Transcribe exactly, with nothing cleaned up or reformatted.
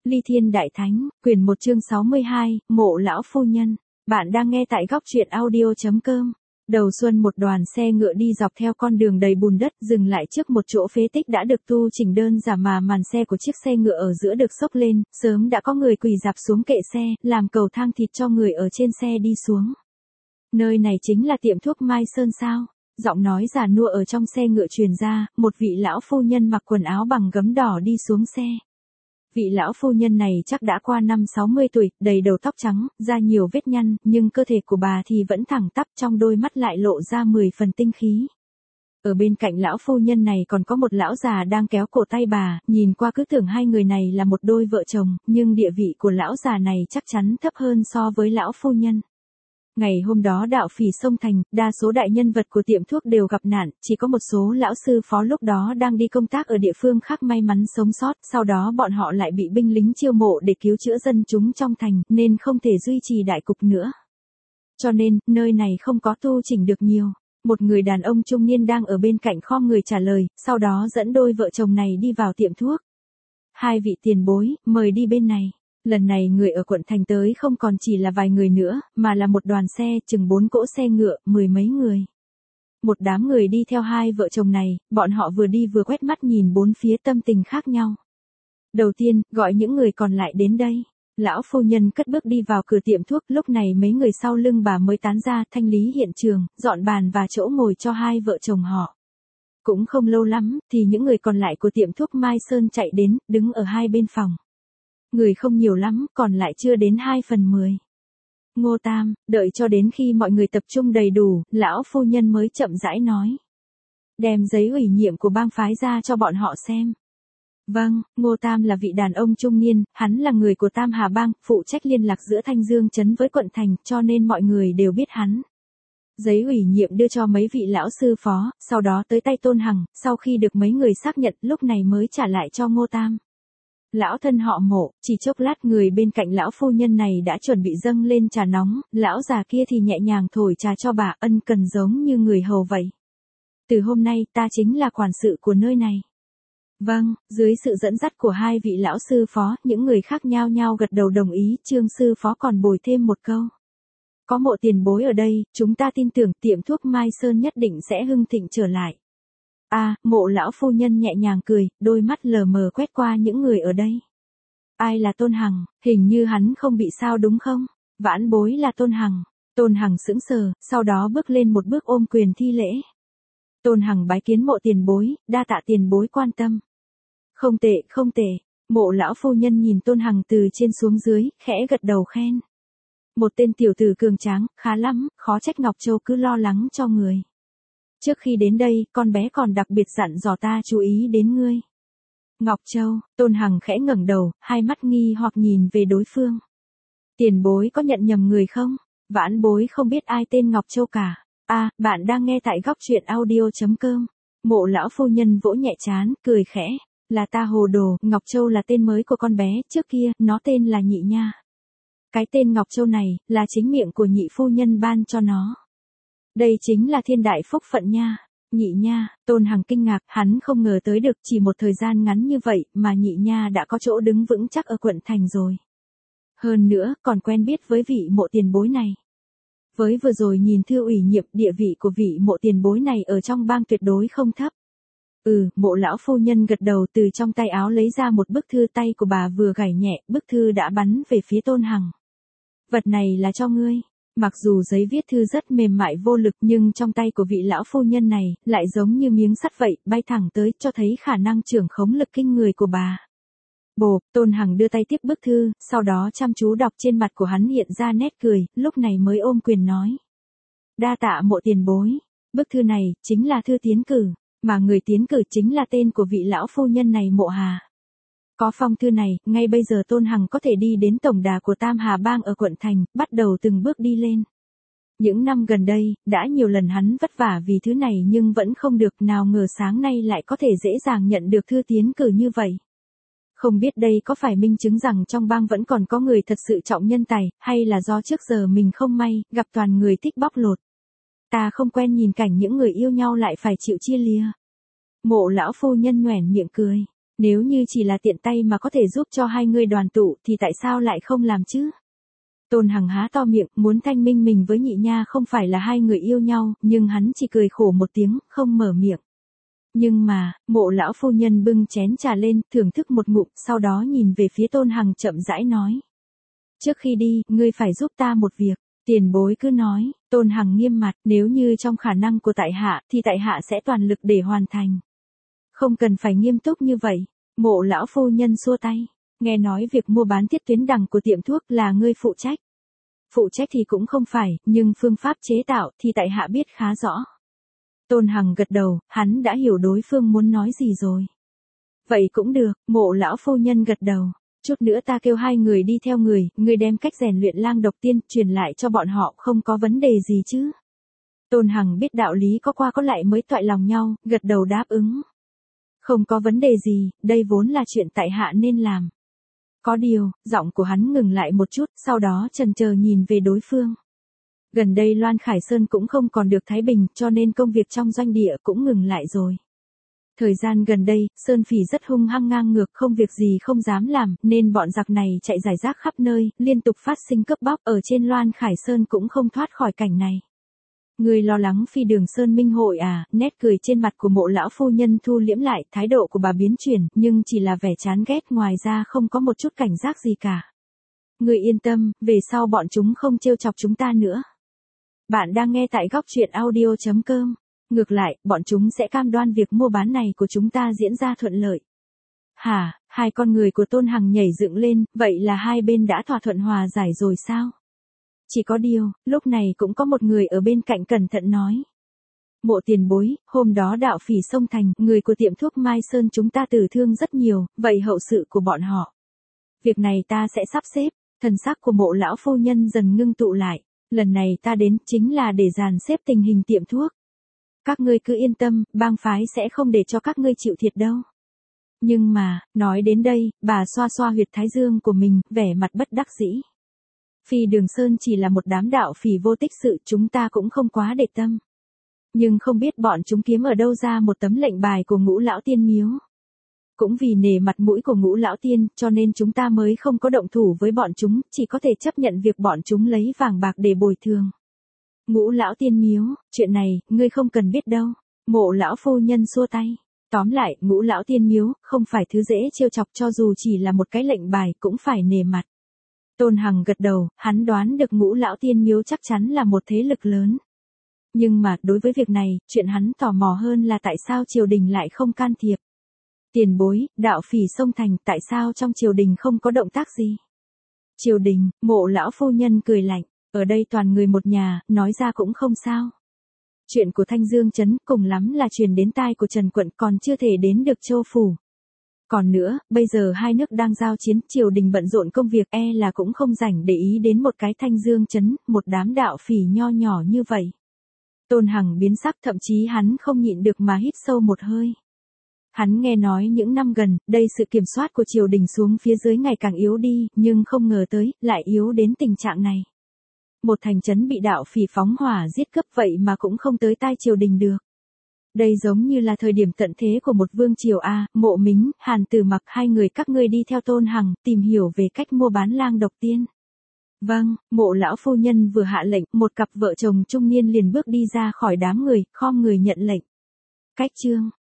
Ly Thiên Đại Thánh, quyển một chương sáu mươi hai, Mộ lão phu nhân. Bạn đang nghe tại góc truyện audio chấm com. Đầu xuân một đoàn xe ngựa đi dọc theo con đường đầy bùn đất, dừng lại trước một chỗ phế tích đã được tu chỉnh đơn giản, mà màn xe của chiếc xe ngựa ở giữa được xốc lên, sớm đã có người quỳ dạp xuống kệ xe, làm cầu thang thịt cho người ở trên xe đi xuống. Nơi này chính là tiệm thuốc Mai Sơn sao? Giọng nói già nua ở trong xe ngựa truyền ra, một vị lão phu nhân mặc quần áo bằng gấm đỏ đi xuống xe. Vị lão phu nhân này chắc đã qua năm sáu mươi tuổi, đầy đầu tóc trắng, da nhiều vết nhăn, nhưng cơ thể của bà thì vẫn thẳng tắp, trong đôi mắt lại lộ ra mười phần tinh khí. Ở bên cạnh lão phu nhân này còn có một lão già đang kéo cổ tay bà, nhìn qua cứ tưởng hai người này là một đôi vợ chồng, nhưng địa vị của lão già này chắc chắn thấp hơn so với lão phu nhân. Ngày hôm đó đạo phỉ sông thành, đa số đại nhân vật của tiệm thuốc đều gặp nạn, chỉ có một số lão sư phó lúc đó đang đi công tác ở địa phương khác may mắn sống sót, sau đó bọn họ lại bị binh lính chiêu mộ để cứu chữa dân chúng trong thành, nên không thể duy trì đại cục nữa. Cho nên, nơi này không có tu chỉnh được nhiều. Một người đàn ông trung niên đang ở bên cạnh khom người trả lời, sau đó dẫn đôi vợ chồng này đi vào tiệm thuốc. Hai vị tiền bối, mời đi bên này. Lần này người ở quận thành tới không còn chỉ là vài người nữa, mà là một đoàn xe, chừng bốn cỗ xe ngựa, mười mấy người. Một đám người đi theo hai vợ chồng này, bọn họ vừa đi vừa quét mắt nhìn bốn phía, tâm tình khác nhau. Đầu tiên, gọi những người còn lại đến đây. Lão phu nhân cất bước đi vào cửa tiệm thuốc, lúc này mấy người sau lưng bà mới tán ra, thanh lý hiện trường, dọn bàn và chỗ ngồi cho hai vợ chồng họ. Cũng không lâu lắm, thì những người còn lại của tiệm thuốc Mai Sơn chạy đến, đứng ở hai bên phòng. Người không nhiều lắm, còn lại chưa đến hai phần mười. Ngô Tam, đợi cho đến khi mọi người tập trung đầy đủ, lão phu nhân mới chậm rãi nói. Đem giấy ủy nhiệm của bang phái ra cho bọn họ xem. Vâng, Ngô Tam là vị đàn ông trung niên, hắn là người của Tam Hà Bang, phụ trách liên lạc giữa Thanh Dương trấn với quận thành, cho nên mọi người đều biết hắn. Giấy ủy nhiệm đưa cho mấy vị lão sư phó, sau đó tới tay Tôn Hằng, sau khi được mấy người xác nhận, lúc này mới trả lại cho Ngô Tam. Lão thân họ Mộ, chỉ chốc lát người bên cạnh lão phu nhân này đã chuẩn bị dâng lên trà nóng, lão già kia thì nhẹ nhàng thổi trà cho bà, ân cần giống như người hầu vậy. Từ hôm nay ta chính là quản sự của nơi này. Vâng, dưới sự dẫn dắt của hai vị lão sư phó, những người khác nhao nhao gật đầu đồng ý, Trương sư phó còn bồi thêm một câu. Có Mộ tiền bối ở đây, chúng ta tin tưởng tiệm thuốc Mai Sơn nhất định sẽ hưng thịnh trở lại. À, Mộ lão phu nhân nhẹ nhàng cười, đôi mắt lờ mờ quét qua những người ở đây. Ai là Tôn Hằng, hình như hắn không bị sao đúng không? Vãn bối là Tôn Hằng. Tôn Hằng sững sờ, sau đó bước lên một bước ôm quyền thi lễ. Tôn Hằng bái kiến Mộ tiền bối, đa tạ tiền bối quan tâm. Không tệ, không tệ. Mộ lão phu nhân nhìn Tôn Hằng từ trên xuống dưới, khẽ gật đầu khen. Một tên tiểu tử cường tráng, khá lắm, khó trách Ngọc Châu cứ lo lắng cho người. Trước khi đến đây, con bé còn đặc biệt dặn dò ta chú ý đến ngươi. Ngọc Châu, Tôn Hằng khẽ ngẩng đầu, hai mắt nghi hoặc nhìn về đối phương. Tiền bối có nhận nhầm người không? Vãn bối không biết ai tên Ngọc Châu cả. À, bạn đang nghe tại góc truyện audio chấm com. Mộ lão phu nhân vỗ nhẹ trán, cười khẽ. Là ta hồ đồ, Ngọc Châu là tên mới của con bé, trước kia, nó tên là Nhị Nha. Cái tên Ngọc Châu này, là chính miệng của nhị phu nhân ban cho nó. Đây chính là thiên đại phúc phận nha. Nhị Nha, Tôn Hằng kinh ngạc, hắn không ngờ tới được chỉ một thời gian ngắn như vậy mà Nhị Nha đã có chỗ đứng vững chắc ở quận thành rồi. Hơn nữa, còn quen biết với vị Mộ tiền bối này. Với vừa rồi nhìn thư ủy nhiệm, địa vị của vị Mộ tiền bối này ở trong bang tuyệt đối không thấp. Ừ, Mộ lão phu nhân gật đầu, từ trong tay áo lấy ra một bức thư, tay của bà vừa gảy nhẹ, bức thư đã bắn về phía Tôn Hằng. Vật này là cho ngươi. Mặc dù giấy viết thư rất mềm mại vô lực, nhưng trong tay của vị lão phu nhân này, lại giống như miếng sắt vậy, bay thẳng tới, cho thấy khả năng trưởng khống lực kinh người của bà. Bộp, Tôn Hằng đưa tay tiếp bức thư, sau đó chăm chú đọc, trên mặt của hắn hiện ra nét cười, lúc này mới ôm quyền nói. Đa tạ Mộ tiền bối. Bức thư này, chính là thư tiến cử, mà người tiến cử chính là tên của vị lão phu nhân này, Mộ Hà. Có phong thư này, ngay bây giờ Tôn Hằng có thể đi đến tổng đà của Tam Hà Bang ở quận thành, bắt đầu từng bước đi lên. Những năm gần đây, đã nhiều lần hắn vất vả vì thứ này nhưng vẫn không được, nào ngờ sáng nay lại có thể dễ dàng nhận được thư tiến cử như vậy. Không biết đây có phải minh chứng rằng trong bang vẫn còn có người thật sự trọng nhân tài, hay là do trước giờ mình không may, gặp toàn người thích bóc lột. Ta không quen nhìn cảnh những người yêu nhau lại phải chịu chia lìa. Mộ lão phu nhân nhoẻn miệng cười. Nếu như chỉ là tiện tay mà có thể giúp cho hai người đoàn tụ thì tại sao lại không làm chứ? Tôn Hằng há to miệng, muốn thanh minh mình với nhị nha không phải là hai người yêu nhau, nhưng hắn chỉ cười khổ một tiếng, không mở miệng. Nhưng mà, Mộ lão phu nhân bưng chén trà lên, thưởng thức một ngụm, sau đó nhìn về phía Tôn Hằng chậm rãi nói. Trước khi đi, ngươi phải giúp ta một việc. Tiền bối cứ nói. Tôn Hằng nghiêm mặt, nếu như trong khả năng của tại hạ, thì tại hạ sẽ toàn lực để hoàn thành. Không cần phải nghiêm túc như vậy. Mộ lão phu nhân xua tay. Nghe nói việc mua bán thiết tuyến đằng của tiệm thuốc là ngươi phụ trách. Phụ trách thì cũng không phải, nhưng phương pháp chế tạo thì tại hạ biết khá rõ. Tôn Hằng gật đầu, hắn đã hiểu đối phương muốn nói gì rồi. Vậy cũng được, Mộ lão phu nhân gật đầu. Chút nữa ta kêu hai người đi theo người, người đem cách rèn luyện lang độc tiên truyền lại cho bọn họ, không có vấn đề gì chứ. Tôn Hằng biết đạo lý có qua có lại mới toại lòng nhau, gật đầu đáp ứng. Không có vấn đề gì, đây vốn là chuyện tại hạ nên làm. Có điều, giọng của hắn ngừng lại một chút, sau đó chần chờ nhìn về đối phương. Gần đây Loan Khải Sơn cũng không còn được thái bình, cho nên công việc trong doanh địa cũng ngừng lại rồi. Thời gian gần đây, Sơn Phỉ rất hung hăng ngang ngược, không việc gì không dám làm, nên bọn giặc này chạy rải rác khắp nơi, liên tục phát sinh cướp bóc, ở trên Loan Khải Sơn cũng không thoát khỏi cảnh này. Người lo lắng Phi Đường Sơn Minh hội à? Nét cười trên mặt của Mộ lão phu nhân thu liễm lại, thái độ của bà biến chuyển, nhưng chỉ là vẻ chán ghét, ngoài ra không có một chút cảnh giác gì cả. Người yên tâm, về sau bọn chúng không trêu chọc chúng ta nữa. Bạn đang nghe tại góc truyện audio chấm com. Ngược lại, bọn chúng sẽ cam đoan việc mua bán này của chúng ta diễn ra thuận lợi. Hả? Hai con người của Tôn Hằng nhảy dựng lên, vậy là hai bên đã thỏa thuận hòa giải rồi sao? Chỉ có điều, lúc này cũng có một người ở bên cạnh cẩn thận nói. Mộ tiền bối, hôm đó đạo phỉ sông thành, người của tiệm thuốc Mai Sơn chúng ta tử thương rất nhiều, vậy hậu sự của bọn họ. Việc này ta sẽ sắp xếp, thần sắc của Mộ lão phu nhân dần ngưng tụ lại. Lần này ta đến chính là để dàn xếp tình hình tiệm thuốc. Các ngươi cứ yên tâm, bang phái sẽ không để cho các ngươi chịu thiệt đâu. Nhưng mà, nói đến đây, bà xoa xoa huyệt thái dương của mình, vẻ mặt bất đắc dĩ. Phi Đường Sơn chỉ là một đám đạo phỉ vô tích sự, chúng ta cũng không quá để tâm. Nhưng không biết bọn chúng kiếm ở đâu ra một tấm lệnh bài của Ngũ lão tiên miếu. Cũng vì nể mặt mũi của Ngũ lão tiên, cho nên chúng ta mới không có động thủ với bọn chúng, chỉ có thể chấp nhận việc bọn chúng lấy vàng bạc để bồi thường. Ngũ lão tiên miếu, chuyện này, ngươi không cần biết đâu. Mộ lão phu nhân xua tay. Tóm lại, Ngũ lão tiên miếu, không phải thứ dễ trêu chọc, cho dù chỉ là một cái lệnh bài, cũng phải nể mặt. Tôn Hằng gật đầu, hắn đoán được Ngũ lão tiên miếu chắc chắn là một thế lực lớn. Nhưng mà, đối với việc này, chuyện hắn tò mò hơn là tại sao triều đình lại không can thiệp. Tiền bối, đạo phỉ sông thành, tại sao trong triều đình không có động tác gì? Triều đình, Mộ lão phu nhân cười lạnh, ở đây toàn người một nhà, nói ra cũng không sao. Chuyện của Thanh Dương Trấn cùng lắm là truyền đến tai của Trần Quận, còn chưa thể đến được Châu Phủ. Còn nữa, bây giờ hai nước đang giao chiến, triều đình bận rộn công việc, e là cũng không rảnh để ý đến một cái Thanh Dương Trấn, một đám đạo phỉ nho nhỏ như vậy. Tôn Hằng biến sắc, thậm chí hắn không nhịn được mà hít sâu một hơi. Hắn nghe nói những năm gần, đây sự kiểm soát của triều đình xuống phía dưới ngày càng yếu đi, nhưng không ngờ tới, lại yếu đến tình trạng này. Một thành trấn bị đạo phỉ phóng hỏa giết cướp vậy mà cũng không tới tai triều đình được. Đây giống như là thời điểm tận thế của một vương triều a. Mộ Mính, Hàn Tử Mặc, hai người các ngươi đi theo Tôn Hằng, tìm hiểu về cách mua bán lang độc tiên. Vâng, Mộ lão phu nhân vừa hạ lệnh, một cặp vợ chồng trung niên liền bước đi ra khỏi đám người, khom người nhận lệnh. Cách chương